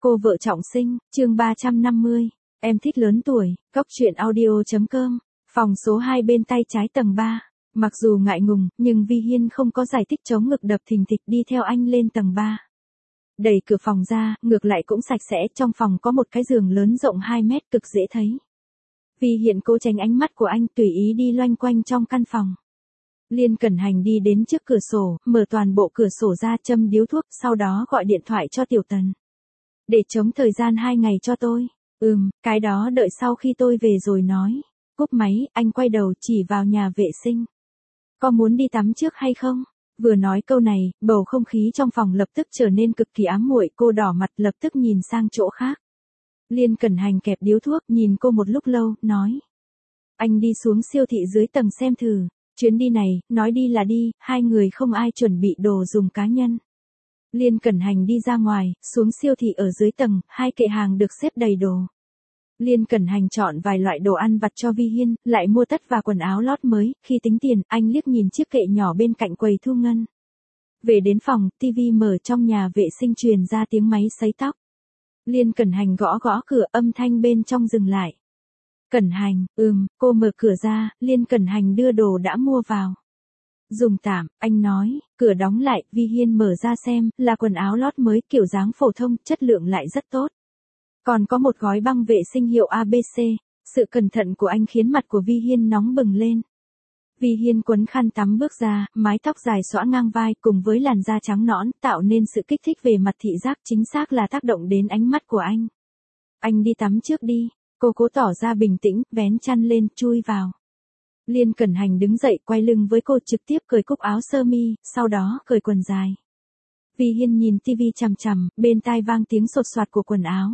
Cô vợ trọng sinh, chương 350, em thích lớn tuổi, góc truyện audio.com, phòng số 2 bên tay trái tầng 3. Mặc dù ngại ngùng, nhưng Vi Hiên không có giải thích chống ngực đập thình thịch đi theo anh lên tầng 3. Đẩy cửa phòng ra, ngược lại cũng sạch sẽ, trong phòng có một cái giường lớn rộng 2 mét cực dễ thấy. Vi Hiên cố tránh ánh mắt của anh tùy ý đi loanh quanh trong căn phòng. Liên Cẩn Hành đi đến trước cửa sổ, mở toàn bộ cửa sổ ra châm điếu thuốc, sau đó gọi điện thoại cho Tiểu Tần. Để chống thời gian 2 ngày cho tôi. Cái đó đợi sau khi tôi về rồi nói. Cúp máy, anh quay đầu chỉ vào nhà vệ sinh. Có muốn đi tắm trước hay không? Vừa nói câu này, bầu không khí trong phòng lập tức trở nên cực kỳ ám muội, cô đỏ mặt lập tức nhìn sang chỗ khác. Liên Cẩn Hành kẹp điếu thuốc, nhìn cô một lúc lâu, nói. Anh đi xuống siêu thị dưới tầng xem thử. Chuyến đi này, nói đi là đi, hai người không ai chuẩn bị đồ dùng cá nhân. Liên Cẩn Hành đi ra ngoài, xuống siêu thị ở dưới tầng, 2 kệ hàng được xếp đầy đồ. Liên Cẩn Hành chọn vài loại đồ ăn vặt cho Vi Hiên, lại mua tất và quần áo lót mới, khi tính tiền, anh liếc nhìn chiếc kệ nhỏ bên cạnh quầy thu ngân. Về đến phòng, tivi mở trong nhà vệ sinh truyền ra tiếng máy sấy tóc. Liên Cẩn Hành gõ gõ cửa, âm thanh bên trong dừng lại. Cẩn Hành, cô mở cửa ra, Liên Cẩn Hành đưa đồ đã mua vào. Dùng tạm, anh nói, cửa đóng lại, Vi Hiên mở ra xem, là quần áo lót mới kiểu dáng phổ thông, chất lượng lại rất tốt. Còn có một gói băng vệ sinh hiệu ABC, sự cẩn thận của anh khiến mặt của Vi Hiên nóng bừng lên. Vi Hiên quấn khăn tắm bước ra, mái tóc dài xõa ngang vai cùng với làn da trắng nõn tạo nên sự kích thích về mặt thị giác, chính xác là tác động đến ánh mắt của anh. Anh đi tắm trước đi, cô cố tỏ ra bình tĩnh, vén chăn lên, chui vào. Liên Cẩn Hành đứng dậy quay lưng với cô trực tiếp cởi cúc áo sơ mi, sau đó cởi quần dài. Vi Hiên nhìn tivi chằm chằm, bên tai vang tiếng sột soạt của quần áo.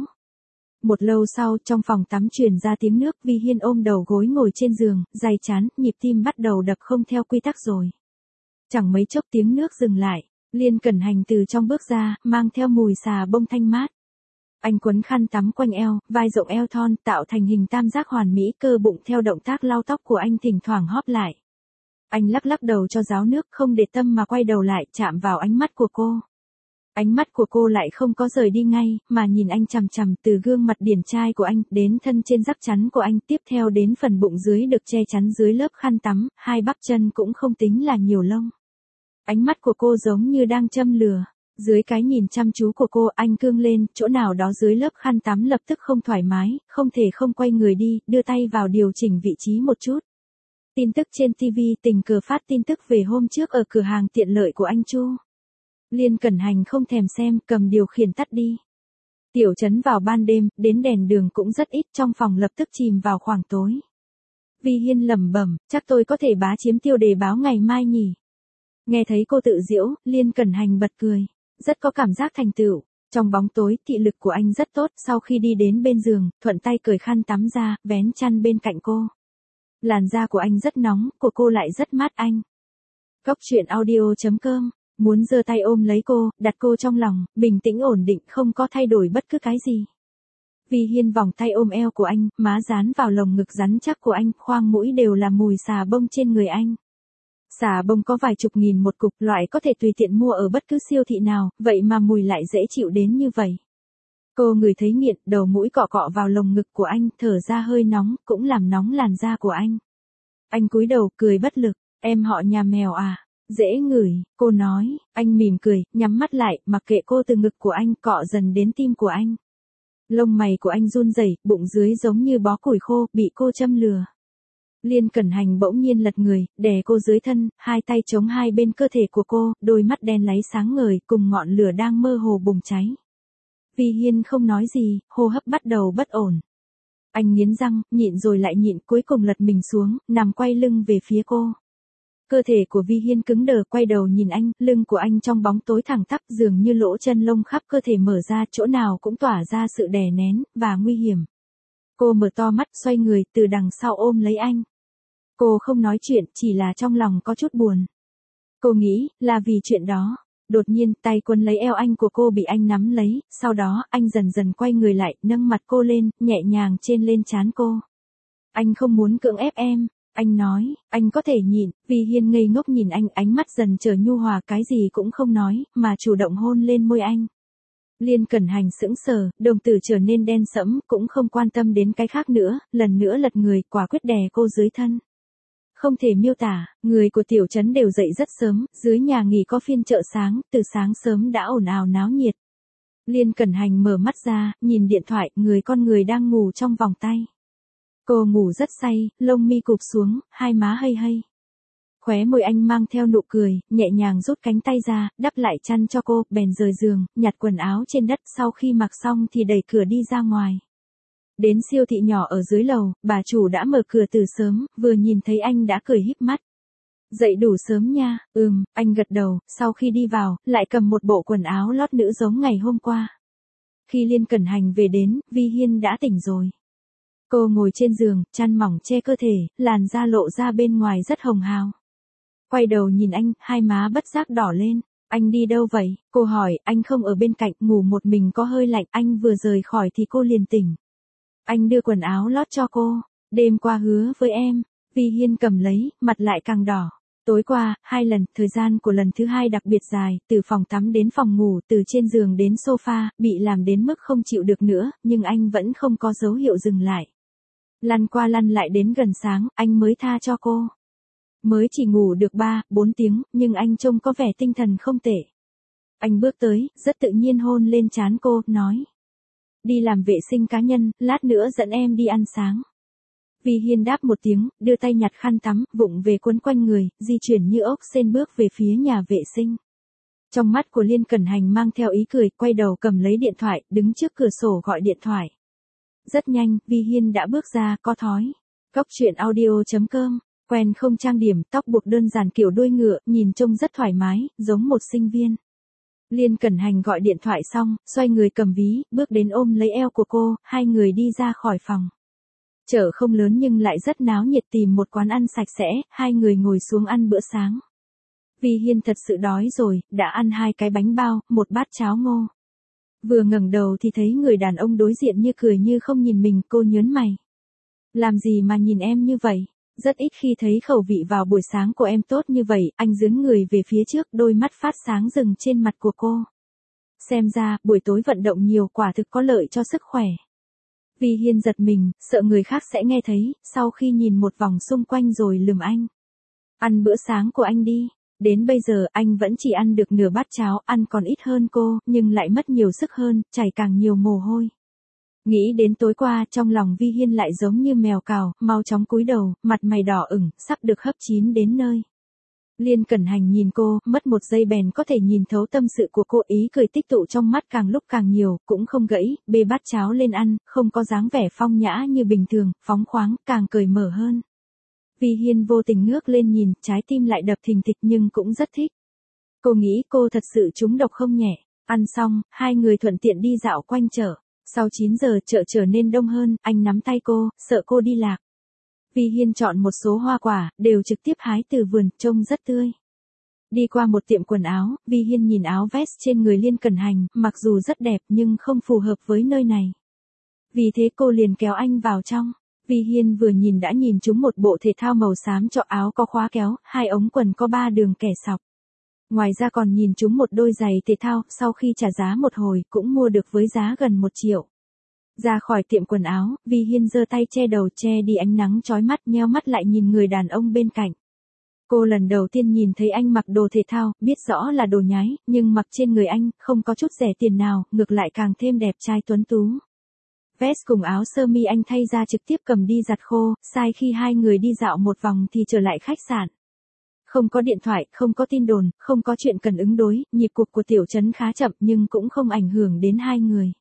Một lâu sau, trong phòng tắm truyền ra tiếng nước, Vi Hiên ôm đầu gối ngồi trên giường, day chán, nhịp tim bắt đầu đập không theo quy tắc rồi. Chẳng mấy chốc tiếng nước dừng lại, Liên Cẩn Hành từ trong bước ra, mang theo mùi xà bông thanh mát. Anh quấn khăn tắm quanh eo, vai rộng eo thon, tạo thành hình tam giác hoàn mỹ, cơ bụng theo động tác lau tóc của anh thỉnh thoảng hóp lại. Anh lắc lắc đầu cho ráo nước, không để tâm mà quay đầu lại, chạm vào ánh mắt của cô. Ánh mắt của cô lại không có rời đi ngay, mà nhìn anh chằm chằm, từ gương mặt điển trai của anh, đến thân trên rắc chắn của anh, tiếp theo đến phần bụng dưới được che chắn dưới lớp khăn tắm, hai bắp chân cũng không tính là nhiều lông. Ánh mắt của cô giống như đang châm lửa. Dưới cái nhìn chăm chú của cô, anh cương lên, chỗ nào đó dưới lớp khăn tắm lập tức không thoải mái, không thể không quay người đi, đưa tay vào điều chỉnh vị trí một chút. Tin tức trên TV, tình cờ phát tin tức về hôm trước ở cửa hàng tiện lợi của anh Chu. Liên Cẩn Hành không thèm xem, cầm điều khiển tắt đi. Tiểu trấn vào ban đêm, đến đèn đường cũng rất ít, trong phòng lập tức chìm vào khoảng tối. Vi Hiên lẩm bẩm, chắc tôi có thể bá chiếm tiêu đề báo ngày mai nhỉ. Nghe thấy cô tự giễu, Liên Cẩn Hành bật cười. Rất có cảm giác thành tựu. Trong bóng tối, thị lực của anh rất tốt, sau khi đi đến bên giường, thuận tay cởi khăn tắm ra, vén chăn bên cạnh cô. Làn da của anh rất nóng, của cô lại rất mát anh. Góc truyện audio.com, muốn giơ tay ôm lấy cô, đặt cô trong lòng, bình tĩnh ổn định, không có thay đổi bất cứ cái gì. Vi Hiên vòng tay ôm eo của anh, má dán vào lồng ngực rắn chắc của anh, khoang mũi đều là mùi xà bông trên người anh. Xà bông có vài chục nghìn một cục, loại có thể tùy tiện mua ở bất cứ siêu thị nào, vậy mà mùi lại dễ chịu đến như vậy. Cô ngửi thấy nghiện, đầu mũi cọ cọ vào lồng ngực của anh, thở ra hơi nóng, cũng làm nóng làn da của anh. Anh cúi đầu, cười bất lực, em họ nhà mèo à, dễ ngửi, cô nói, anh mỉm cười, nhắm mắt lại, mặc kệ cô từ ngực của anh, cọ dần đến tim của anh. Lông mày của anh run rẩy, bụng dưới giống như bó củi khô, bị cô châm lừa. Liên Cẩn Hành bỗng nhiên lật người, đè cô dưới thân, hai tay chống hai bên cơ thể của cô, đôi mắt đen láy sáng ngời, cùng ngọn lửa đang mơ hồ bùng cháy. Vi Hiên không nói gì, hô hấp bắt đầu bất ổn. Anh nghiến răng, nhịn rồi lại nhịn, cuối cùng lật mình xuống, nằm quay lưng về phía cô. Cơ thể của Vi Hiên cứng đờ, quay đầu nhìn anh, lưng của anh trong bóng tối thẳng tắp, dường như lỗ chân lông khắp cơ thể mở ra, chỗ nào cũng tỏa ra sự đè nén và nguy hiểm. Cô mở to mắt, xoay người, từ đằng sau ôm lấy anh. Cô không nói chuyện, chỉ là trong lòng có chút buồn. Cô nghĩ, là vì chuyện đó. Đột nhiên, tay quấn lấy eo anh của cô bị anh nắm lấy, sau đó, anh dần dần quay người lại, nâng mặt cô lên, nhẹ nhàng trên lên trán cô. Anh không muốn cưỡng ép em, anh nói, anh có thể nhịn. Vi Hiên ngây ngốc nhìn anh, ánh mắt dần trở nhu hòa, cái gì cũng không nói, mà chủ động hôn lên môi anh. Liên Cẩn Hành sững sờ, đồng tử trở nên đen sẫm, cũng không quan tâm đến cái khác nữa, lần nữa lật người, quả quyết đè cô dưới thân. Không thể miêu tả, người của tiểu trấn đều dậy rất sớm, dưới nhà nghỉ có phiên chợ sáng, từ sáng sớm đã ồn ào náo nhiệt. Liên Cẩn Hành mở mắt ra, nhìn điện thoại, người con người đang ngủ trong vòng tay. Cô ngủ rất say, lông mi cụp xuống, hai má hây hây. Khóe môi anh mang theo nụ cười, nhẹ nhàng rút cánh tay ra, đắp lại chăn cho cô, bèn rời giường, nhặt quần áo trên đất, sau khi mặc xong thì đẩy cửa đi ra ngoài. Đến siêu thị nhỏ ở dưới lầu, bà chủ đã mở cửa từ sớm, vừa nhìn thấy anh đã cười híp mắt. Dậy đủ sớm nha, anh gật đầu, sau khi đi vào, lại cầm một bộ quần áo lót nữ giống ngày hôm qua. Khi Liên Cẩn Hành về đến, Vi Hiên đã tỉnh rồi. Cô ngồi trên giường, chăn mỏng che cơ thể, làn da lộ ra bên ngoài rất hồng hào. Quay đầu nhìn anh, hai má bất giác đỏ lên. Anh đi đâu vậy? Cô hỏi, anh không ở bên cạnh, ngủ một mình có hơi lạnh, anh vừa rời khỏi thì cô liền tỉnh. Anh đưa quần áo lót cho cô. Đêm qua hứa với em. Vi Hiên cầm lấy, mặt lại càng đỏ. Tối qua, 2 lần, thời gian của lần thứ 2 đặc biệt dài, từ phòng tắm đến phòng ngủ, từ trên giường đến sofa, bị làm đến mức không chịu được nữa, nhưng anh vẫn không có dấu hiệu dừng lại. Lăn qua lăn lại đến gần sáng, anh mới tha cho cô. Mới chỉ ngủ được 3-4 tiếng, nhưng anh trông có vẻ tinh thần không tệ. Anh bước tới, rất tự nhiên hôn lên trán cô, nói. Đi làm vệ sinh cá nhân, lát nữa dẫn em đi ăn sáng. Vi Hiên đáp một tiếng, đưa tay nhặt khăn tắm, vụng về quấn quanh người, di chuyển như ốc sên bước về phía nhà vệ sinh. Trong mắt của Liên Cẩn Hành mang theo ý cười, quay đầu cầm lấy điện thoại, đứng trước cửa sổ gọi điện thoại. Rất nhanh, Vi Hiên đã bước ra, có thói. Cóc truyện audio.com, quen không trang điểm, tóc buộc đơn giản kiểu đuôi ngựa, nhìn trông rất thoải mái, giống một sinh viên. Liên Cẩn Hành gọi điện thoại xong, xoay người cầm ví, bước đến ôm lấy eo của cô, hai người đi ra khỏi phòng. Chợ không lớn nhưng lại rất náo nhiệt, tìm một quán ăn sạch sẽ, hai người ngồi xuống ăn bữa sáng. Vi Hiên thật sự đói rồi, đã ăn 2 cái bánh bao, một bát cháo ngô. Vừa ngẩng đầu thì thấy người đàn ông đối diện như cười như không nhìn mình, cô nhớn mày. Làm gì mà nhìn em như vậy? Rất ít khi thấy khẩu vị vào buổi sáng của em tốt như vậy, anh dướn người về phía trước, đôi mắt phát sáng rừng trên mặt của cô. Xem ra, buổi tối vận động nhiều quả thực có lợi cho sức khỏe. Vi Hiên giật mình, sợ người khác sẽ nghe thấy, sau khi nhìn một vòng xung quanh rồi lườm anh. Ăn bữa sáng của anh đi. Đến bây giờ anh vẫn chỉ ăn được nửa bát cháo, ăn còn ít hơn cô, nhưng lại mất nhiều sức hơn, chảy càng nhiều mồ hôi. Nghĩ đến tối qua, trong lòng Vi Hiên lại giống như mèo cào, mau chóng cúi đầu, mặt mày đỏ ửng, sắp được hấp chín đến nơi. Liên Cẩn Hành nhìn cô, mất một giây bèn có thể nhìn thấu tâm sự của cô, ý cười tích tụ trong mắt càng lúc càng nhiều, cũng không gãy, bê bát cháo lên ăn, không có dáng vẻ phong nhã như bình thường, phóng khoáng, càng cởi mở hơn. Vi Hiên vô tình ngước lên nhìn, trái tim lại đập thình thịch nhưng cũng rất thích. Cô nghĩ cô thật sự trúng độc không nhẹ. Ăn xong, hai người thuận tiện đi dạo quanh chợ. Sau 9 giờ chợ trở nên đông hơn, anh nắm tay cô, sợ cô đi lạc. Vi Hiên chọn một số hoa quả, đều trực tiếp hái từ vườn, trông rất tươi. Đi qua một tiệm quần áo, Vi Hiên nhìn áo vest trên người Liên Cẩn Hành, mặc dù rất đẹp nhưng không phù hợp với nơi này. Vì thế cô liền kéo anh vào trong. Vi Hiên vừa nhìn đã nhìn trúng một bộ thể thao màu xám cho áo có khóa kéo, 2 ống quần có 3 đường kẻ sọc. Ngoài ra còn nhìn trúng một đôi giày thể thao, sau khi trả giá một hồi, cũng mua được với giá gần 1 triệu. Ra khỏi tiệm quần áo, Vi Hiên giơ tay che đầu che đi ánh nắng chói mắt, nheo mắt lại nhìn người đàn ông bên cạnh. Cô lần đầu tiên nhìn thấy anh mặc đồ thể thao, biết rõ là đồ nhái, nhưng mặc trên người anh, không có chút rẻ tiền nào, ngược lại càng thêm đẹp trai tuấn tú. Vest cùng áo sơ mi anh thay ra trực tiếp cầm đi giặt khô, sai khi hai người đi dạo một vòng thì trở lại khách sạn. Không có điện thoại, không có tin đồn, không có chuyện cần ứng đối, nhịp cuộc của tiểu trấn khá chậm nhưng cũng không ảnh hưởng đến hai người.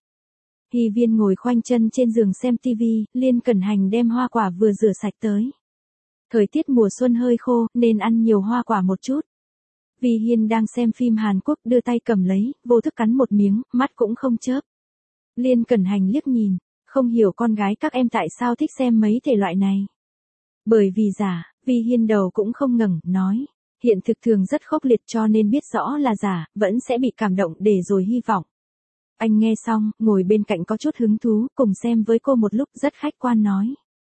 Hy Viên ngồi khoanh chân trên giường xem tivi, Liên Cẩn Hành đem hoa quả vừa rửa sạch tới. Thời tiết mùa xuân hơi khô, nên ăn nhiều hoa quả một chút. Vi Hiên đang xem phim Hàn Quốc, đưa tay cầm lấy, vô thức cắn một miếng, mắt cũng không chớp. Liên Cẩn Hành liếc nhìn, không hiểu con gái các em tại sao thích xem mấy thể loại này. Bởi vì giả, Vi Hiên đầu cũng không ngẩng, nói. Hiện thực thường rất khốc liệt cho nên biết rõ là giả, vẫn sẽ bị cảm động để rồi hy vọng. Anh nghe xong, ngồi bên cạnh có chút hứng thú, cùng xem với cô một lúc, rất khách quan nói.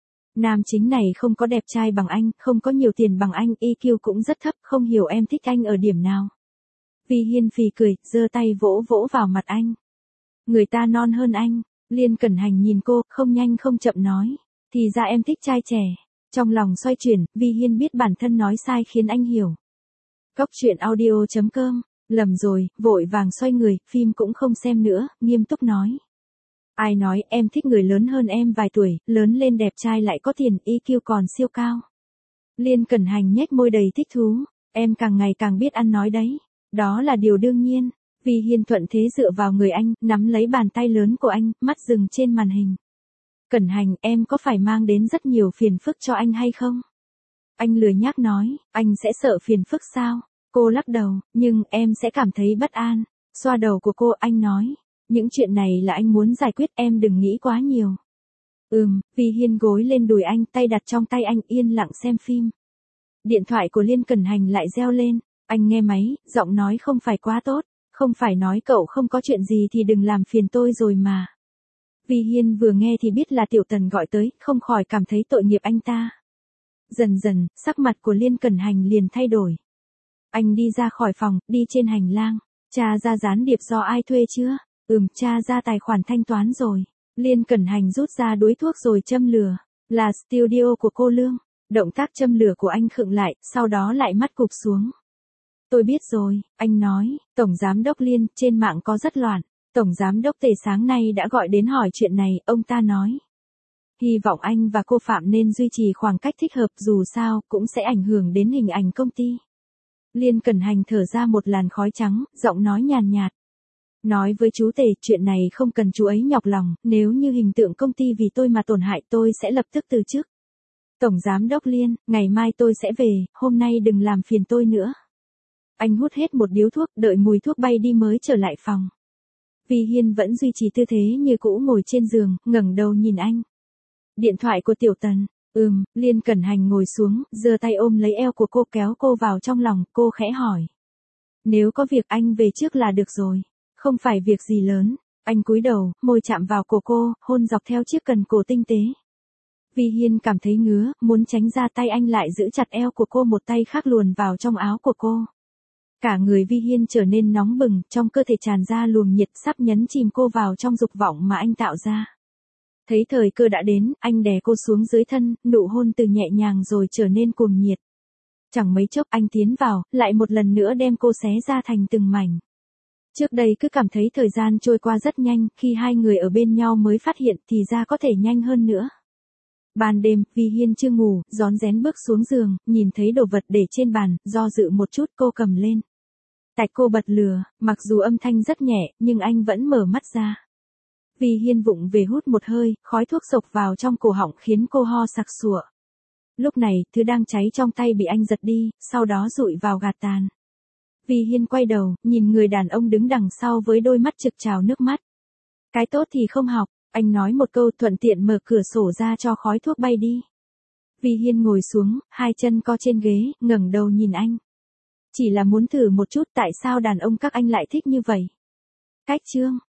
Nam chính này không có đẹp trai bằng anh, không có nhiều tiền bằng anh, EQ cũng rất thấp, không hiểu em thích anh ở điểm nào. Vi Hiên phì cười, giơ tay vỗ vỗ vào mặt anh. Người ta non hơn anh. Liên Cẩn Hành nhìn cô, không nhanh không chậm nói. Thì ra em thích trai trẻ. Trong lòng xoay chuyển, Vi Hiên biết bản thân nói sai khiến anh hiểu. Cóc truyện audio.com. Lầm rồi, vội vàng xoay người, phim cũng không xem nữa, nghiêm túc nói. Ai nói em thích người lớn hơn em vài tuổi, lớn lên đẹp trai lại có tiền, EQ còn siêu cao. Liên Cẩn Hành nhếch môi đầy thích thú. Em càng ngày càng biết ăn nói đấy. Đó là điều đương nhiên. Vi Hiên thuận thế dựa vào người anh, nắm lấy bàn tay lớn của anh, mắt dừng trên màn hình. Cẩn Hành, em có phải mang đến rất nhiều phiền phức cho anh hay không? Anh lười nhác nói, anh sẽ sợ phiền phức sao? Cô lắc đầu, nhưng em sẽ cảm thấy bất an. Xoa đầu của cô, anh nói. Những chuyện này là anh muốn giải quyết, em đừng nghĩ quá nhiều. Vi Hiên gối lên đùi anh, tay đặt trong tay anh, yên lặng xem phim. Điện thoại của Liên Cẩn Hành lại reo lên. Anh nghe máy, giọng nói không phải quá tốt. Không phải nói cậu không có chuyện gì thì đừng làm phiền tôi rồi mà. Vi Hiên vừa nghe thì biết là Tiểu Tần gọi tới, không khỏi cảm thấy tội nghiệp anh ta. Dần dần, sắc mặt của Liên Cẩn Hành liền thay đổi. Anh đi ra khỏi phòng, đi trên hành lang. Tra ra gián điệp do ai thuê chưa? Tra ra tài khoản thanh toán rồi. Liên Cẩn Hành rút ra đuối thuốc rồi châm lửa. Là studio của cô Lương. Động tác châm lửa của anh khựng lại, sau đó lại mắt cụp xuống. Tôi biết rồi, anh nói, Tổng Giám đốc Liên, trên mạng có rất loạn. Tổng Giám đốc Tề sáng nay đã gọi đến hỏi chuyện này, ông ta nói. Hy vọng anh và cô Phạm nên duy trì khoảng cách thích hợp, dù sao cũng sẽ ảnh hưởng đến hình ảnh công ty. Liên Cẩn Hành thở ra một làn khói trắng, giọng nói nhàn nhạt. Nói với chú Tề, chuyện này không cần chú ấy nhọc lòng, nếu như hình tượng công ty vì tôi mà tổn hại tôi sẽ lập tức từ chức. Tổng Giám đốc Liên, ngày mai tôi sẽ về, hôm nay đừng làm phiền tôi nữa. Anh hút hết một điếu thuốc, đợi mùi thuốc bay đi mới trở lại phòng. Vi Hiên vẫn duy trì tư thế như cũ ngồi trên giường, ngẩng đầu nhìn anh. Điện thoại của Tiểu Tần. Liên Cẩn Hành ngồi xuống, giơ tay ôm lấy eo của cô, kéo cô vào trong lòng, cô khẽ hỏi. Nếu có việc anh về trước là được rồi. Không phải việc gì lớn. Anh cúi đầu, môi chạm vào cổ cô, hôn dọc theo chiếc cần cổ tinh tế. Vi Hiên cảm thấy ngứa, muốn tránh ra, tay anh lại giữ chặt eo của cô, một tay khác luồn vào trong áo của cô. Cả người Vi Hiên trở nên nóng bừng, trong cơ thể tràn ra luồng nhiệt, sắp nhấn chìm cô vào trong dục vọng mà anh tạo ra. Thấy thời cơ đã đến, anh đè cô xuống dưới thân, nụ hôn từ nhẹ nhàng rồi trở nên cuồng nhiệt. Chẳng mấy chốc anh tiến vào, lại một lần nữa đem cô xé ra thành từng mảnh. Trước đây cứ cảm thấy thời gian trôi qua rất nhanh, khi hai người ở bên nhau mới phát hiện thì ra có thể nhanh hơn nữa. Ban đêm, Vi Hiên chưa ngủ, rón rén bước xuống giường, nhìn thấy đồ vật để trên bàn, do dự một chút cô cầm lên. Tạch, cô bật lửa, mặc dù âm thanh rất nhẹ, nhưng anh vẫn mở mắt ra. Vi Hiên vụng về hút một hơi, khói thuốc xộc vào trong cổ họng khiến cô ho sặc sụa. Lúc này, thứ đang cháy trong tay bị anh giật đi, sau đó dụi vào gạt tàn. Vi Hiên quay đầu, nhìn người đàn ông đứng đằng sau với đôi mắt trực trào nước mắt. Cái tốt thì không học, anh nói một câu, thuận tiện mở cửa sổ ra cho khói thuốc bay đi. Vi Hiên ngồi xuống, hai chân co trên ghế, ngẩng đầu nhìn anh. Chỉ là muốn thử một chút, tại sao đàn ông các anh lại thích như vậy? Cách chương